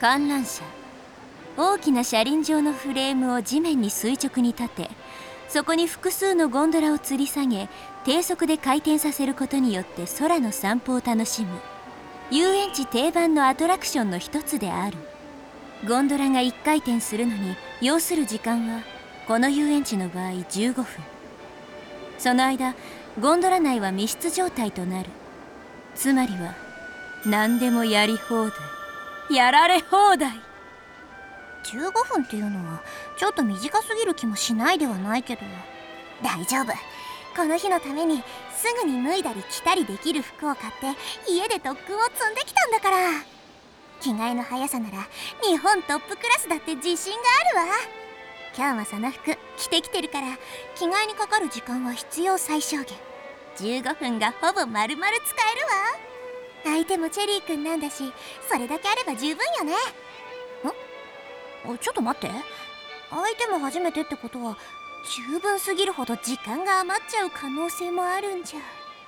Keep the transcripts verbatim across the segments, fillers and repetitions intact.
観覧車。大きな車輪状のフレームを地面に垂直に立て、そこに複数のゴンドラを吊り下げ、低速で回転させることによって空の散歩を楽しむ遊園地定番のアトラクションの一つである。ゴンドラがいっかい転するのに要する時間はこの遊園地の場合じゅうごふん。その間ゴンドラ内は密室状態となる。つまりは何でもやり放題、やられ放題。 じゅうごふんっていうのはちょっと短すぎる気もしないではないけど。大丈夫、この日のためにすぐに脱いだり着たりできる服を買って家で特訓を積んできたんだから。着替えの速さなら日本トップクラスだって自信があるわ。今日はその服着てきてるから、着替えにかかる時間は必要最小限。じゅうごふんがほぼ丸々使えるわ。相手もチェリーくんなんだし、それだけあれば十分よね。ん？ちょっと待って、相手も初めてってことは十分すぎるほど時間が余っちゃう可能性もあるんじゃ。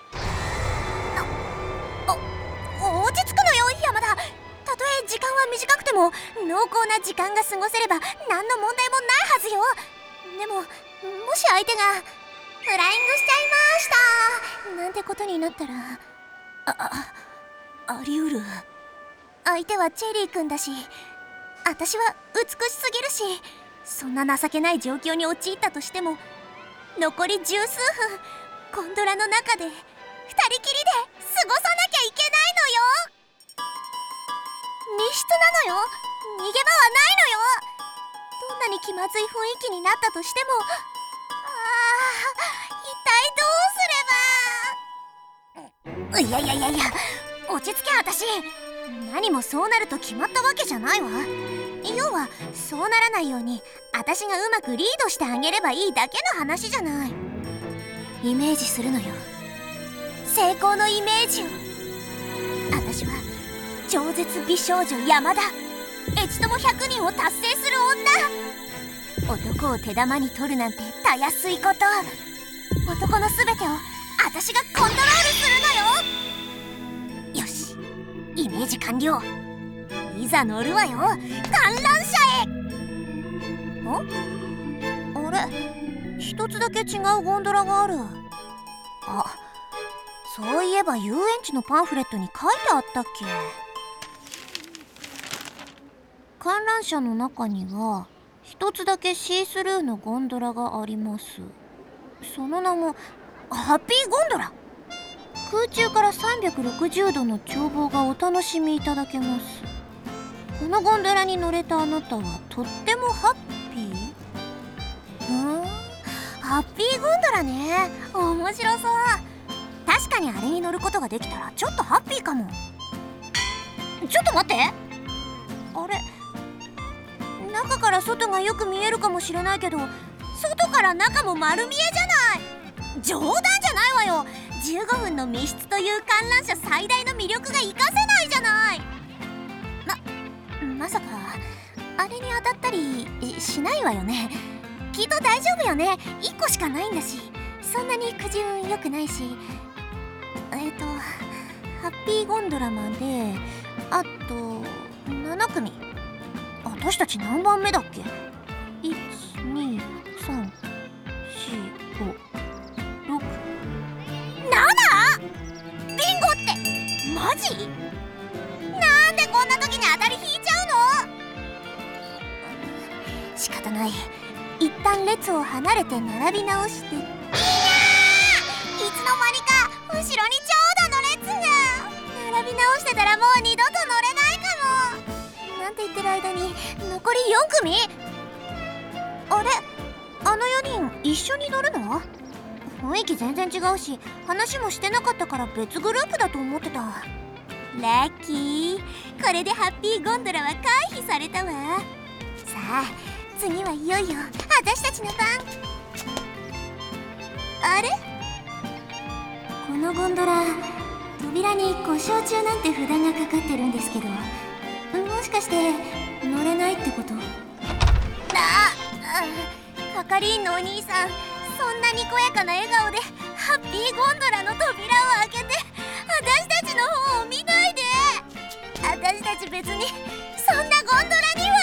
あ、落ち着くのよ山田。たとえ時間は短くても濃厚な時間が過ごせれば何の問題もないはずよ。でももし相手がフライングしちゃいましたなんてことになったら、あ、あ、あり得る。相手はチェリーくんだし、私は美しすぎるし、そんな情けない状況に陥ったとしても残り十数分ゴンドラの中で二人きりで過ごさなきゃいけないのよ。密室なのよ。逃げ場はないのよ。どんなに気まずい雰囲気になったとしても、ああ、一体どうすれば。いやいやいやいや、落ち着け私。何もそうなると決まったわけじゃないわ。要はそうならないように私がうまくリードしてあげればいいだけの話じゃない。イメージするのよ、成功のイメージを。私は超絶美少女山田、エチともひゃくにんを達成する女。男を手玉に取るなんてたやすいこと。男の全てを私がコントロールするのよ。よし、イメージ完了。いざ乗るわよ、観覧車へ。ん？あれ、一つだけ違うゴンドラがある。あ、そういえば遊園地のパンフレットに書いてあったっけ。観覧車の中には一つだけシースルーのゴンドラがあります。その名もハッピーゴンドラ。空中からさんびゃくろくじゅうどの眺望がお楽しみいただけます。このゴンドラに乗れたあなたはとってもハッピー。ふーん、ハッピーゴンドラね、面白そう。確かにあれに乗ることができたらちょっとハッピーかも。ちょっと待って、あれ、中から外がよく見えるかもしれないけど、外から中も丸見えじゃない。冗談じゃないわよ。じゅうごふんの密室という観覧車最大の魅力が活かせないじゃない。ま、まさかあれに当たったりしないわよね。きっと大丈夫よね。いっこしかないんだし、そんなにくじ運良くないし。えっとハッピーゴンドラマンであとななくみ。私たち何番目だっけ？ いち、に、さん、よん、ご、ろく、なな！ ビンゴってマジ？なんでこんな時に当たり引いちゃうの？仕方ない。一旦列を離れて並び直して。いやー！いつの間にか後ろに長蛇の列が。並び直してたらもう二度と乗れないかも。なんて言ってる間に残りよんくみ。あれ、あのよにん一緒に乗るの？雰囲気全然違うし、話もしてなかったから別グループだと思ってた。ラッキー、これでハッピーゴンドラは回避されたわ。さあ次はいよいよ私たちの番。あれ、このゴンドラ扉に故障中なんて札がかかってるんですけど、もしかして乗れないってこと？ああ、係員のお兄さん、そんなにこやかな笑顔でハッピーゴンドラの扉を開けて私たちの方を見ないで。私たち別にそんなゴンドラには